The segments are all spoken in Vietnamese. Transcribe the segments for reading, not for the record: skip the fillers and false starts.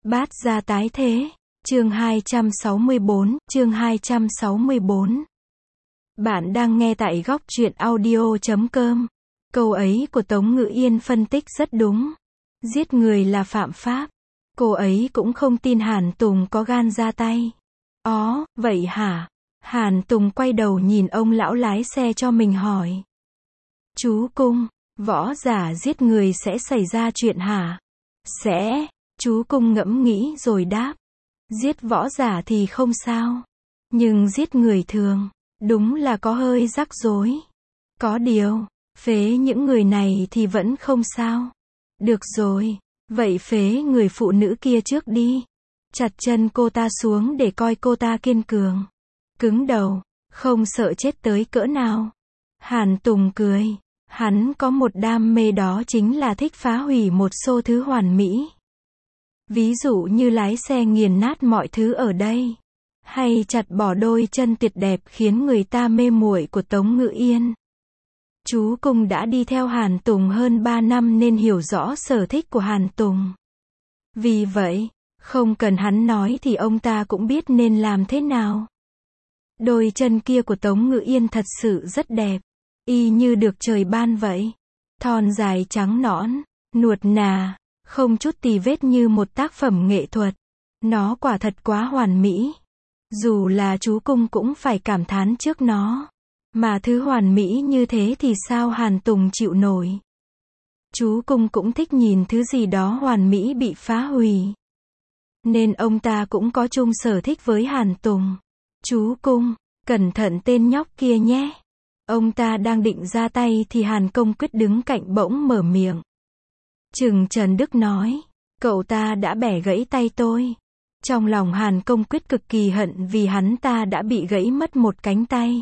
Bát gia tái thế. Chương 264. Bạn đang nghe tại góc truyện audio.com. Câu ấy của Tống Ngữ Yên phân tích rất đúng. Giết người là phạm pháp. Cô ấy cũng không tin Hàn Tùng có gan ra tay. Ó, vậy hả? Hàn Tùng quay đầu nhìn ông lão lái xe cho mình hỏi. Chú Cung, võ giả giết người sẽ xảy ra chuyện hả? Sẽ. Chú Cung ngẫm nghĩ rồi đáp. Giết võ giả thì không sao. Nhưng giết người thường, đúng là có hơi rắc rối. Có điều, phế những người này thì vẫn không sao. Được rồi, vậy phế người phụ nữ kia trước đi. Chặt chân cô ta xuống để coi cô ta kiên cường. Cứng đầu, không sợ chết tới cỡ nào. Hàn Tùng cười. Hắn có một đam mê, đó chính là thích phá hủy một số thứ hoàn mỹ. Ví dụ như lái xe nghiền nát mọi thứ ở đây. Hay chặt bỏ đôi chân tuyệt đẹp khiến người ta mê muội của Tống Ngữ Yên. Chú Cung đã đi theo Hàn Tùng hơn 3 năm nên hiểu rõ sở thích của Hàn Tùng. Vì vậy, không cần hắn nói thì ông ta cũng biết nên làm thế nào. Đôi chân kia của Tống Ngữ Yên thật sự rất đẹp. Y như được trời ban vậy. Thon dài trắng nõn, nuột nà, không chút tì vết như một tác phẩm nghệ thuật. Nó quả thật quá hoàn mỹ. Dù là chú Cung cũng phải cảm thán trước nó. Mà thứ hoàn mỹ như thế thì sao Hàn Tùng chịu nổi. Chú Cung cũng thích nhìn thứ gì đó hoàn mỹ bị phá hủy. Nên ông ta cũng có chung sở thích với Hàn Tùng. Chú Cung, cẩn thận tên nhóc kia nhé. Ông ta đang định ra tay thì Hàn Công Quyết đứng cạnh bỗng mở miệng. Trừng Trần Đức nói, cậu ta đã bẻ gãy tay tôi. Trong lòng Hàn Công Quyết cực kỳ hận vì hắn ta đã bị gãy mất một cánh tay.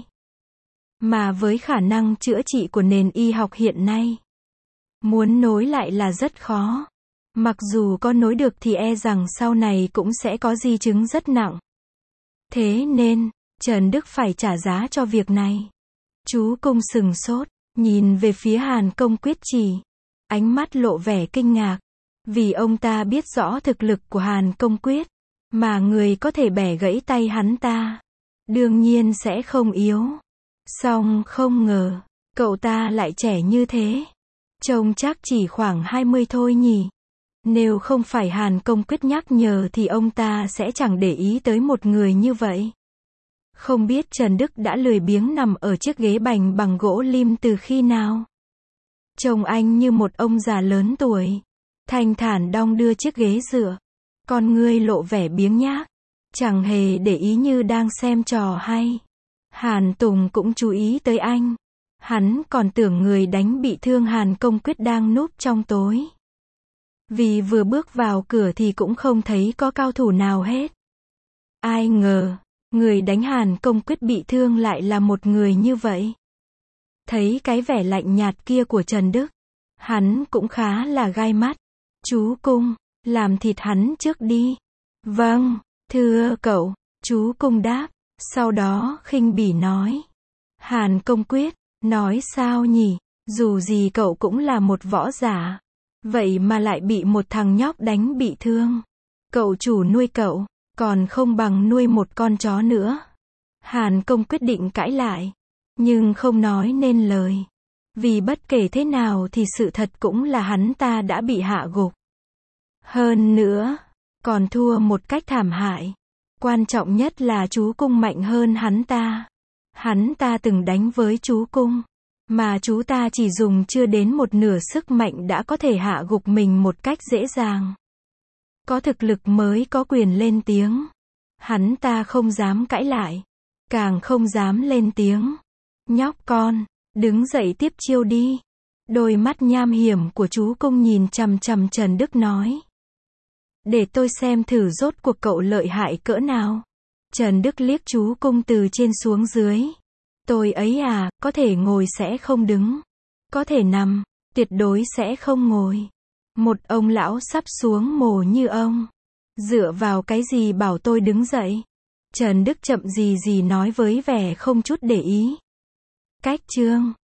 Mà với khả năng chữa trị của nền y học hiện nay, muốn nối lại là rất khó. Mặc dù có nối được thì e rằng sau này cũng sẽ có di chứng rất nặng. Thế nên, Trần Đức phải trả giá cho việc này. Chú Cung sừng sốt, nhìn về phía Hàn Công Quyết chỉ. Ánh mắt lộ vẻ kinh ngạc. Vì ông ta biết rõ thực lực của Hàn Công Quyết. Mà người có thể bẻ gãy tay hắn ta. Đương nhiên sẽ không yếu. Song không ngờ, cậu ta lại trẻ như thế. Trông chắc chỉ khoảng 20 thôi nhỉ. Nếu không phải Hàn Công Quyết nhắc nhở thì ông ta sẽ chẳng để ý tới một người như vậy. Không biết Trần Đức đã lười biếng nằm ở chiếc ghế bành bằng gỗ lim từ khi nào. Trông anh như một ông già lớn tuổi. Thanh thản đong đưa chiếc ghế dựa. Con ngươi lộ vẻ biếng nhác. Chẳng hề để ý như đang xem trò hay. Hàn Tùng cũng chú ý tới anh. Hắn còn tưởng người đánh bị thương Hàn Công Quyết đang núp trong tối. Vì vừa bước vào cửa thì cũng không thấy có cao thủ nào hết. Ai ngờ, người đánh Hàn Công Quyết bị thương lại là một người như vậy. Thấy cái vẻ lạnh nhạt kia của Trần Đức, hắn cũng khá là gai mắt. Chú Cung, làm thịt hắn trước đi. Vâng, thưa cậu, chú Cung đáp. Sau đó khinh bỉ nói. Hàn Công Quyết, nói sao nhỉ, dù gì cậu cũng là một võ giả. Vậy mà lại bị một thằng nhóc đánh bị thương. Cậu chủ nuôi cậu, còn không bằng nuôi một con chó nữa. Hàn Công quyết định cãi lại. Nhưng không nói nên lời. Vì bất kể thế nào thì sự thật cũng là hắn ta đã bị hạ gục. Hơn nữa, còn thua một cách thảm hại. Quan trọng nhất là chú Cung mạnh hơn hắn ta. Hắn ta từng đánh với chú Cung. Mà chú ta chỉ dùng chưa đến một nửa sức mạnh đã có thể hạ gục mình một cách dễ dàng. Có thực lực mới có quyền lên tiếng. Hắn ta không dám cãi lại. Càng không dám lên tiếng. Nhóc con, đứng dậy tiếp chiêu đi. Đôi mắt nham hiểm của chú Cung nhìn chằm chằm Trần Đức nói. Để tôi xem thử rốt cuộc cậu lợi hại cỡ nào. Trần Đức liếc chú Cung từ trên xuống dưới. Tôi ấy à, có thể ngồi sẽ không đứng. Có thể nằm, tuyệt đối sẽ không ngồi. Một ông lão sắp xuống mồ như ông. Dựa vào cái gì bảo tôi đứng dậy? Trần Đức chậm gì gì nói với vẻ không chút để ý. Cách chương